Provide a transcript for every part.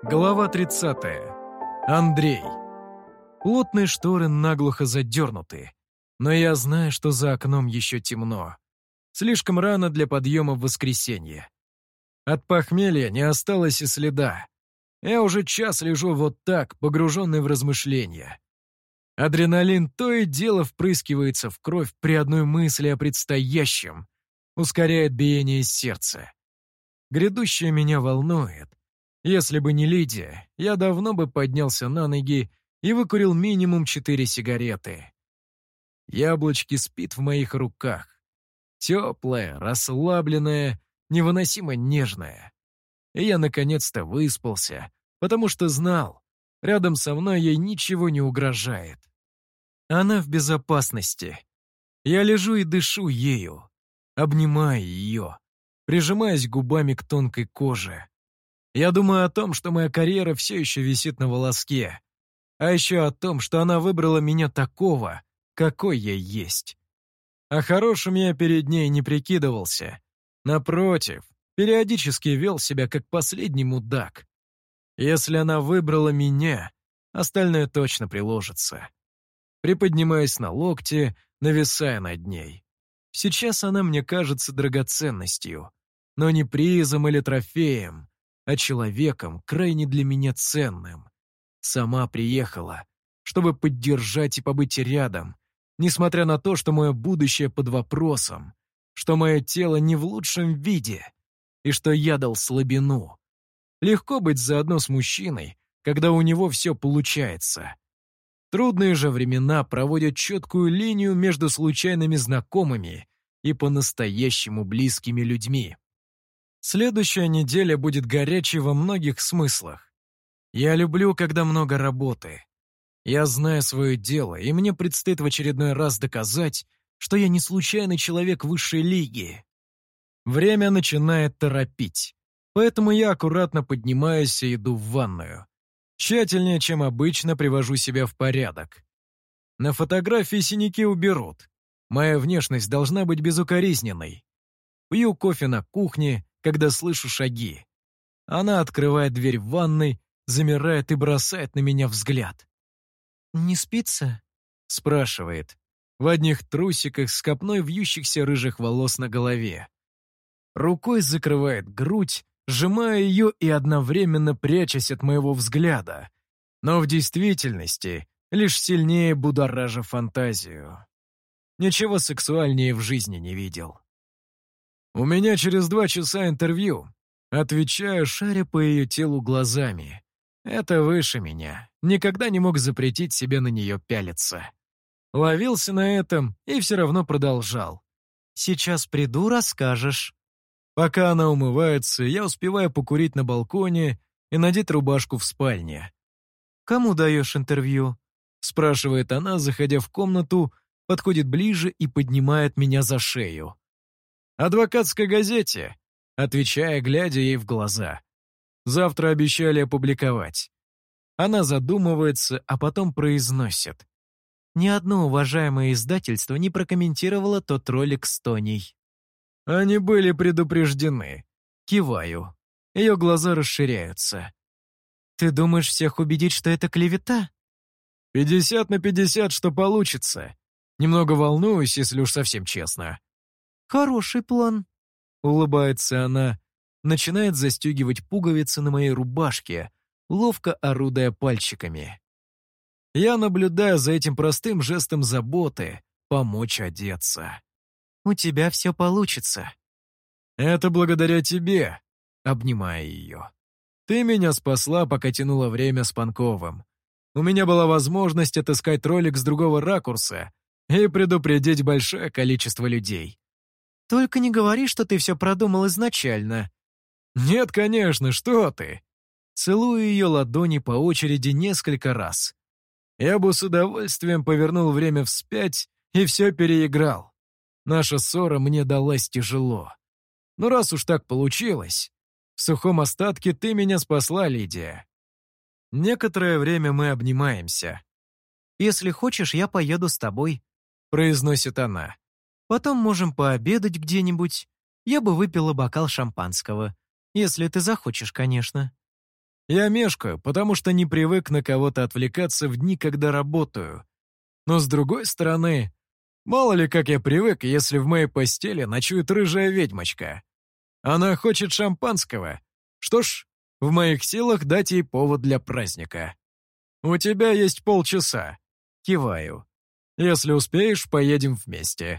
Глава 30. Андрей. Плотные шторы наглухо задернуты, но я знаю, что за окном еще темно. Слишком рано для подъема в воскресенье. От похмелья не осталось и следа. Я уже час лежу вот так, погруженный в размышления. Адреналин то и дело впрыскивается в кровь при одной мысли о предстоящем, ускоряет биение сердца. Грядущее меня волнует. Если бы не Лидия, я давно бы поднялся на ноги и выкурил минимум 4 сигареты. Яблочки спит в моих руках. Теплая, расслабленная, невыносимо нежная. И я наконец-то выспался, потому что знал, рядом со мной ей ничего не угрожает. Она в безопасности. Я лежу и дышу ею, обнимаю ее, прижимаясь губами к тонкой коже. Я думаю о том, что моя карьера все еще висит на волоске, а еще о том, что она выбрала меня такого, какой я есть. А хорошим я перед ней не прикидывался. Напротив, периодически вел себя как последний мудак. Если она выбрала меня, остальное точно приложится. Приподнимаясь на локте, нависая над ней. Сейчас она мне кажется драгоценностью, но не призом или трофеем, а человеком, крайне для меня ценным. Сама приехала, чтобы поддержать и побыть рядом, несмотря на то, что мое будущее под вопросом, что мое тело не в лучшем виде, и что я дал слабину. Легко быть заодно с мужчиной, когда у него все получается. Трудные же времена проводят четкую линию между случайными знакомыми и по-настоящему близкими людьми. Следующая неделя будет горячей во многих смыслах. Я люблю, когда много работы. Я знаю свое дело, и мне предстоит в очередной раз доказать, что я не случайный человек высшей лиги. Время начинает торопить, поэтому я аккуратно поднимаюсь и иду в ванную. Тщательнее, чем обычно, привожу себя в порядок. На фотографии синяки уберут. Моя внешность должна быть безукоризненной. Пью кофе на кухне, когда слышу шаги. Она открывает дверь в ванной, замирает и бросает на меня взгляд. «Не спится?» — спрашивает. В одних трусиках с копной вьющихся рыжих волос на голове. Рукой закрывает грудь, сжимая ее и одновременно прячась от моего взгляда, но в действительности лишь сильнее будоража фантазию. Ничего сексуальнее в жизни не видел. «У меня через 2 часа интервью», — отвечаю, шаря по ее телу глазами. Это выше меня. Никогда не мог запретить себе на нее пялиться. Ловился на этом и все равно продолжал. «Сейчас приду, расскажешь». Пока она умывается, я успеваю покурить на балконе и надеть рубашку в спальне. «Кому даешь интервью?» — спрашивает она, заходя в комнату, подходит ближе и поднимает меня за шею. «Адвокатской газете», — отвечая, глядя ей в глаза. «Завтра обещали опубликовать». Она задумывается, а потом произносит. «Ни одно уважаемое издательство не прокомментировало тот ролик с Тоней». «Они были предупреждены». Киваю. Ее глаза расширяются. «Ты думаешь всех убедить, что это клевета?» 50/50, что получится. Немного волнуюсь, если уж совсем честно. «Хороший план», — улыбается она, начинает застегивать пуговицы на моей рубашке, ловко орудуя пальчиками. Я наблюдаю за этим простым жестом заботы помочь одеться. «У тебя все получится». «Это благодаря тебе», — обнимая ее. «Ты меня спасла, пока тянула время с Панковым. У меня была возможность отыскать ролик с другого ракурса и предупредить большое количество людей». «Только не говори, что ты все продумал изначально». «Нет, конечно, что ты!» Целую ее ладони по очереди несколько раз. Я бы с удовольствием повернул время вспять и все переиграл. Наша ссора мне далась тяжело. Но раз уж так получилось, в сухом остатке ты меня спасла, Лидия. Некоторое время мы обнимаемся. «Если хочешь, я поеду с тобой», — произносит она. «Потом можем пообедать где-нибудь. Я бы выпила бокал шампанского. Если ты захочешь, конечно». Я мешкаю, потому что не привык на кого-то отвлекаться в дни, когда работаю. Но с другой стороны, мало ли как я привык, если в моей постели ночует рыжая ведьмочка. Она хочет шампанского. Что ж, в моих силах дать ей повод для праздника. «У тебя есть полчаса». Киваю. «Если успеешь, поедем вместе».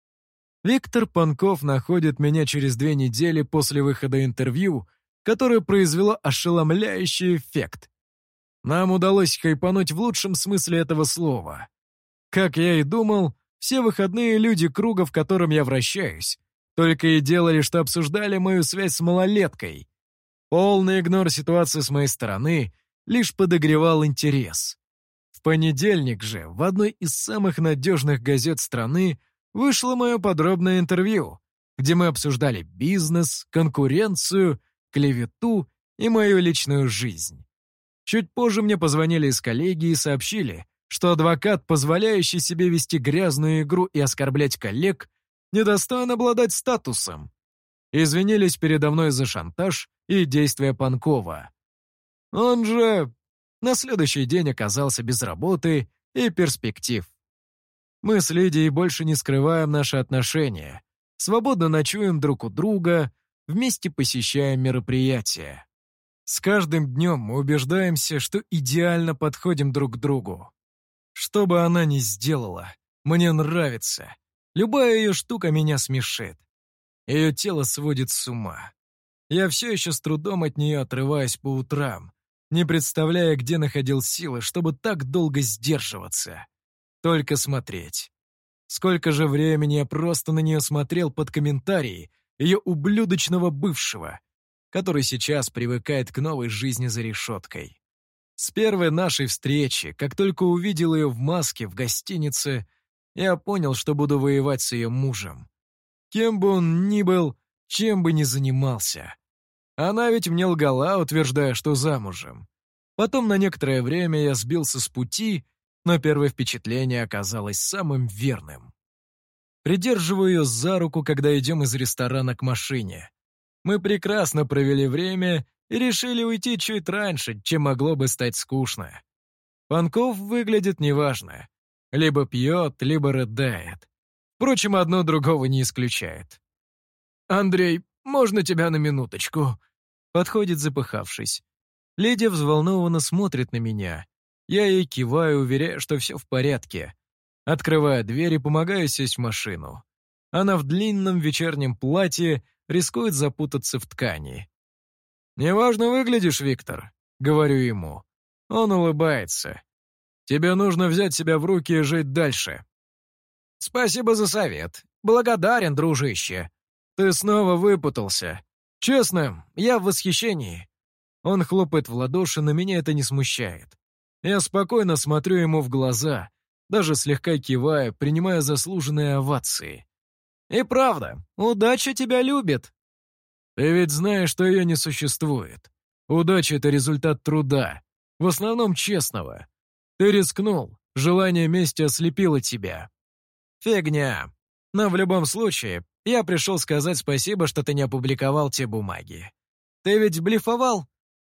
Виктор Панков находит меня через 2 недели после выхода интервью, которое произвело ошеломляющий эффект. Нам удалось хайпануть в лучшем смысле этого слова. Как я и думал, все выходные люди круга, в котором я вращаюсь, только и делали, что обсуждали мою связь с малолеткой. Полный игнор ситуации с моей стороны лишь подогревал интерес. В понедельник же в одной из самых надежных газет страны вышло мое подробное интервью, где мы обсуждали бизнес, конкуренцию, клевету и мою личную жизнь. Чуть позже мне позвонили из коллегии и сообщили, что адвокат, позволяющий себе вести грязную игру и оскорблять коллег, недостоин обладать статусом. Извинились передо мной за шантаж и действия Панкова. Он же на следующий день оказался без работы и перспектив. Мы с Лидией больше не скрываем наши отношения, свободно ночуем друг у друга, вместе посещаем мероприятия. С каждым днем мы убеждаемся, что идеально подходим друг к другу. Что бы она ни сделала, мне нравится. Любая ее штука меня смешит. Ее тело сводит с ума. Я все еще с трудом от нее отрываюсь по утрам, не представляя, где находил силы, чтобы так долго сдерживаться. Только смотреть. Сколько же времени я просто на нее смотрел под комментарии ее ублюдочного бывшего, который сейчас привыкает к новой жизни за решеткой. С первой нашей встречи, как только увидел ее в маске в гостинице, я понял, что буду воевать с ее мужем. Кем бы он ни был, чем бы ни занимался. Она ведь мне лгала, утверждая, что замужем. Потом на некоторое время я сбился с пути, но первое впечатление оказалось самым верным. Придерживаю ее за руку, когда идем из ресторана к машине. Мы прекрасно провели время и решили уйти чуть раньше, чем могло бы стать скучно. Панков выглядит неважно. Либо пьет, либо рыдает. Впрочем, одно другого не исключает. «Андрей, можно тебя на минуточку?» Подходит, запыхавшись. Лидия взволнованно смотрит на меня. Я ей киваю, уверяя, что все в порядке. Открываю дверь и помогаю сесть в машину. Она в длинном вечернем платье рискует запутаться в ткани. «Неважно выглядишь, Виктор», — говорю ему. Он улыбается. «Тебе нужно взять себя в руки и жить дальше». «Спасибо за совет. Благодарен, дружище. Ты снова выпутался. Честно, я в восхищении». Он хлопает в ладоши, но меня это не смущает. Я спокойно смотрю ему в глаза, даже слегка кивая, принимая заслуженные овации. «И правда, удача тебя любит». «Ты ведь знаешь, что ее не существует. Удача — это результат труда, в основном честного. Ты рискнул, желание мести ослепило тебя». «Фигня. Но в любом случае, я пришел сказать спасибо, что ты не опубликовал те бумаги. Ты ведь блефовал?»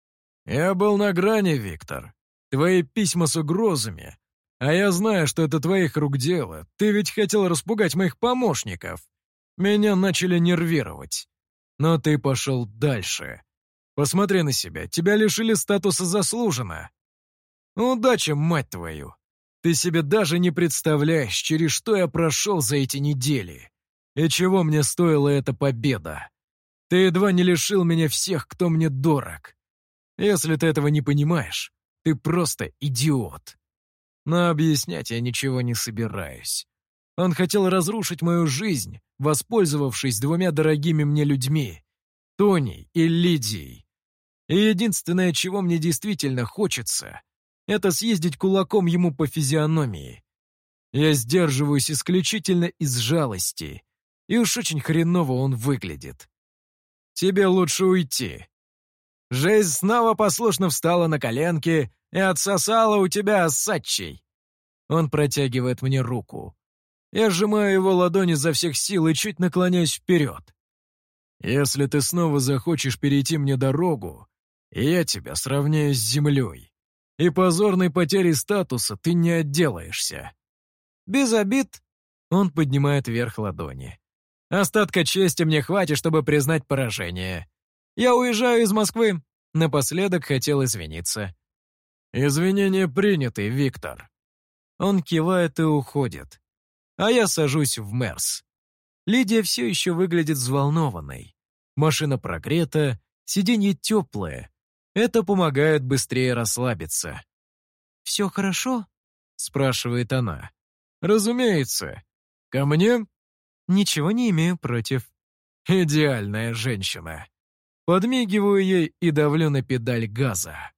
«Я был на грани, Виктор. Твои письма с угрозами. А я знаю, что это твоих рук дело. Ты ведь хотел распугать моих помощников. Меня начали нервировать. Но ты пошел дальше. Посмотри на себя. Тебя лишили статуса заслуженно. Удачи, мать твою. Ты себе даже не представляешь, через что я прошел за эти недели. И чего мне стоила эта победа. Ты едва не лишил меня всех, кто мне дорог. Если ты этого не понимаешь, ты просто идиот. Но объяснять я ничего не собираюсь. Он хотел разрушить мою жизнь, воспользовавшись 2 дорогими мне людьми, Тоней и Лидией. И единственное, чего мне действительно хочется, это съездить кулаком ему по физиономии. Я сдерживаюсь исключительно из жалости, и уж очень хреново он выглядит. Тебе лучше уйти. Жизнь снова послушно встала на коленки и отсосала у тебя осадчей. Он протягивает мне руку. Я сжимаю его ладони изо всех сил и чуть наклоняюсь вперед. Если ты снова захочешь перейти мне дорогу, Я тебя сравняю с землей. И позорной потерей статуса ты не отделаешься. Без обид. Он поднимает вверх ладони. Остатка чести мне хватит, чтобы признать поражение. Я уезжаю из Москвы. Напоследок хотел извиниться. Извинения приняты, Виктор. Он кивает и уходит. А я сажусь в Мерс. Лидия все еще выглядит взволнованной. Машина прогрета, сиденье теплое. Это помогает быстрее расслабиться. «Все хорошо?» — спрашивает она. «Разумеется. Ко мне?» «Ничего не имею против». Идеальная женщина. Подмигиваю ей и давлю на педаль газа.